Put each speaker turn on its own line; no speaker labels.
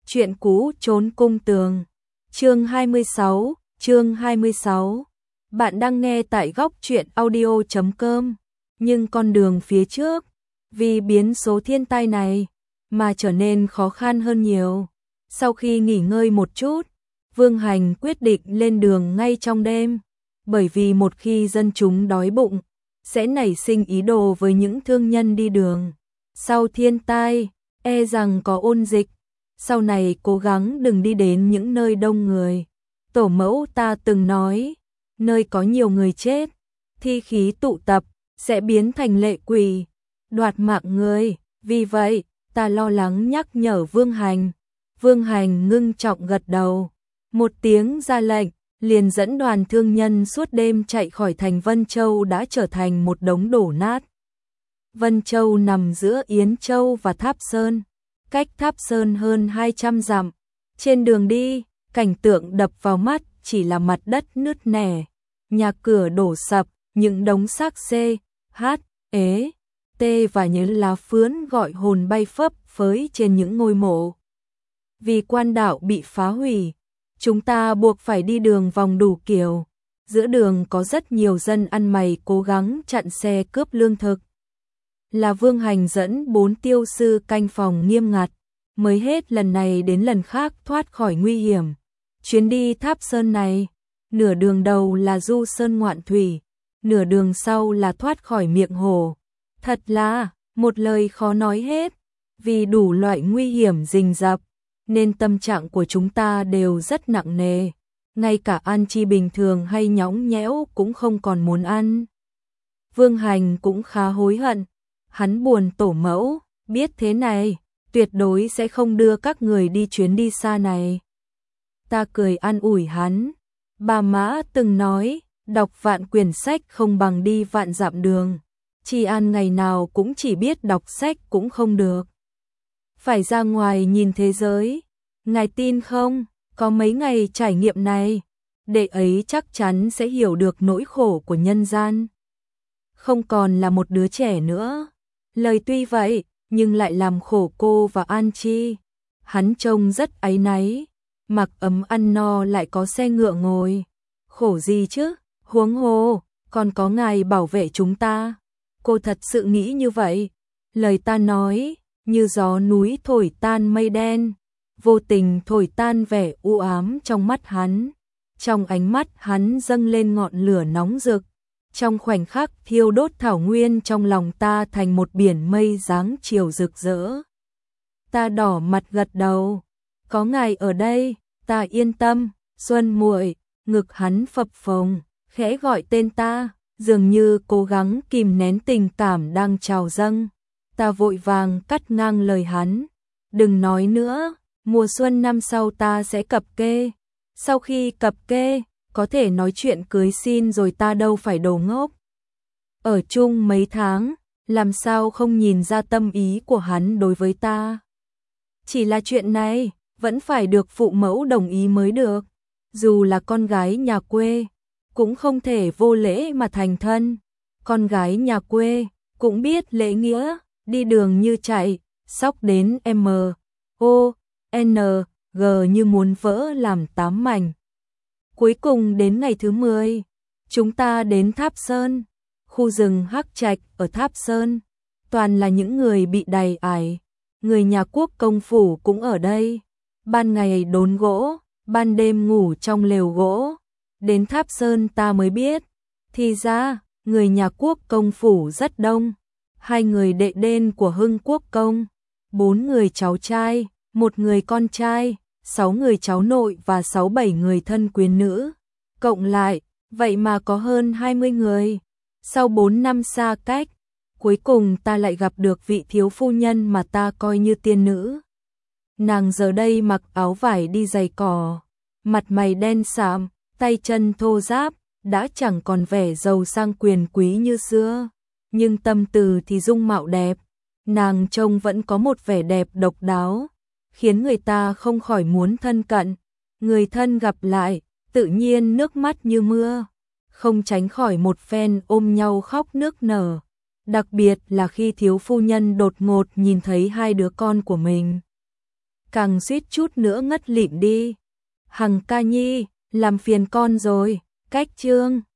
Chuyện cũ trốn cung tường. Chương 26. Bạn đang nghe tại góc truyện audio.com. Nhưng con đường phía trước, vì biến số thiên tai này, mà trở nên khó khăn hơn nhiều. Sau khi nghỉ ngơi một chút, Vương Hành quyết định lên đường ngay trong đêm. Bởi vì một khi dân chúng đói bụng, sẽ nảy sinh ý đồ với những thương nhân đi đường. Sau thiên tai, e rằng có ôn dịch. Sau này cố gắng đừng đi đến những nơi đông người. Tổ mẫu ta từng nói, nơi có nhiều người chết, thi khí tụ tập, sẽ biến thành lệ quỷ, đoạt mạng người. Vì vậy, ta lo lắng nhắc nhở Vương Hành. Vương Hành ngưng trọng gật đầu. Một tiếng ra lệnh, liền dẫn đoàn thương nhân suốt đêm chạy khỏi thành Vân Châu đã trở thành một đống đổ nát. Vân Châu nằm giữa Yến Châu và Tháp Sơn, cách Tháp Sơn hơn 200 dặm. Trên đường đi, cảnh tượng đập vào mắt chỉ là mặt đất nứt nẻ, nhà cửa đổ sập, những đống xác C, H, ế, T và những lá phướn gọi hồn bay phấp phới trên những ngôi mộ. Vì quan đạo bị phá hủy, chúng ta buộc phải đi đường vòng đủ kiểu. Giữa đường có rất nhiều dân ăn mày cố gắng chặn xe cướp lương thực. Là Vương Hành dẫn 4 tiêu sư canh phòng nghiêm ngặt, mới hết lần này đến lần khác thoát khỏi nguy hiểm. Chuyến đi Tháp Sơn này, nửa đường đầu là du sơn ngoạn thủy, nửa đường sau là thoát khỏi miệng hồ. Thật là một lời khó nói hết, vì đủ loại nguy hiểm rình rập, nên tâm trạng của chúng ta đều rất nặng nề. Ngay cả ăn chi bình thường hay nhõng nhẽo cũng không còn muốn ăn. Vương Hành cũng khá hối hận. Hắn buồn tổ mẫu, biết thế này, tuyệt đối sẽ không đưa các người đi chuyến đi xa này. Ta cười an ủi hắn. Bà Mã từng nói, đọc vạn quyển sách không bằng đi vạn dặm đường. Chi An ngày nào cũng chỉ biết đọc sách cũng không được. Phải ra ngoài nhìn thế giới. Ngài tin không, có mấy ngày trải nghiệm này, đệ ấy chắc chắn sẽ hiểu được nỗi khổ của nhân gian. Không còn là một đứa trẻ nữa. Lời tuy vậy, nhưng lại làm khổ cô và An Chi. Hắn trông rất áy náy, mặc ấm ăn no lại có xe ngựa ngồi. Khổ gì chứ, huống hồ, còn có ngài bảo vệ chúng ta. Cô thật sự nghĩ như vậy. Lời ta nói, như gió núi thổi tan mây đen, vô tình thổi tan vẻ u ám trong mắt hắn. Trong ánh mắt hắn dâng lên ngọn lửa nóng rực. Trong khoảnh khắc thiêu đốt thảo nguyên trong lòng ta thành một biển mây dáng chiều rực rỡ. Ta đỏ mặt gật đầu. Có ngài ở đây, ta yên tâm. Xuân muội, ngực hắn phập phồng, khẽ gọi tên ta, dường như cố gắng kìm nén tình cảm đang trào dâng. Ta vội vàng cắt ngang lời hắn. Đừng nói nữa, mùa xuân năm sau ta sẽ cập kê. Sau khi cập kê, có thể nói chuyện cưới xin rồi, ta đâu phải đồ ngốc. Ở chung mấy tháng, làm sao không nhìn ra tâm ý của hắn đối với ta. Chỉ là chuyện này, vẫn phải được phụ mẫu đồng ý mới được. Dù là con gái nhà quê, cũng không thể vô lễ mà thành thân. Con gái nhà quê, cũng biết lễ nghĩa, đi đường như chạy, xóc đến M, O, N, G như muốn vỡ làm 8 mảnh. Cuối cùng đến ngày thứ 10, chúng ta đến Tháp Sơn, khu rừng Hắc Trạch ở Tháp Sơn, toàn là những người bị đày ải, người nhà Quốc công phủ cũng ở đây, ban ngày đốn gỗ, ban đêm ngủ trong lều gỗ. Đến Tháp Sơn ta mới biết, thì ra, người nhà Quốc công phủ rất đông, 2 người đệ đên của Hưng Quốc công, 4 người cháu trai, 1 người con trai, 6 người cháu nội và 6-7 người thân quyến nữ. Cộng lại, vậy mà có hơn 20 người. Sau 4 năm xa cách, cuối cùng ta lại gặp được vị thiếu phu nhân mà ta coi như tiên nữ. Nàng giờ đây mặc áo vải đi giày cỏ, mặt mày đen sạm, tay chân thô ráp, đã chẳng còn vẻ giàu sang quyền quý như xưa. Nhưng tâm từ thì dung mạo đẹp, nàng trông vẫn có một vẻ đẹp độc đáo, khiến người ta không khỏi muốn thân cận. Người thân gặp lại, tự nhiên nước mắt như mưa, không tránh khỏi một phen ôm nhau khóc nức nở. Đặc biệt là khi thiếu phu nhân đột ngột nhìn thấy 2 đứa con của mình. càng suýt chút nữa ngất lịm đi. Hằng ca nhi, làm phiền con rồi, cách chương.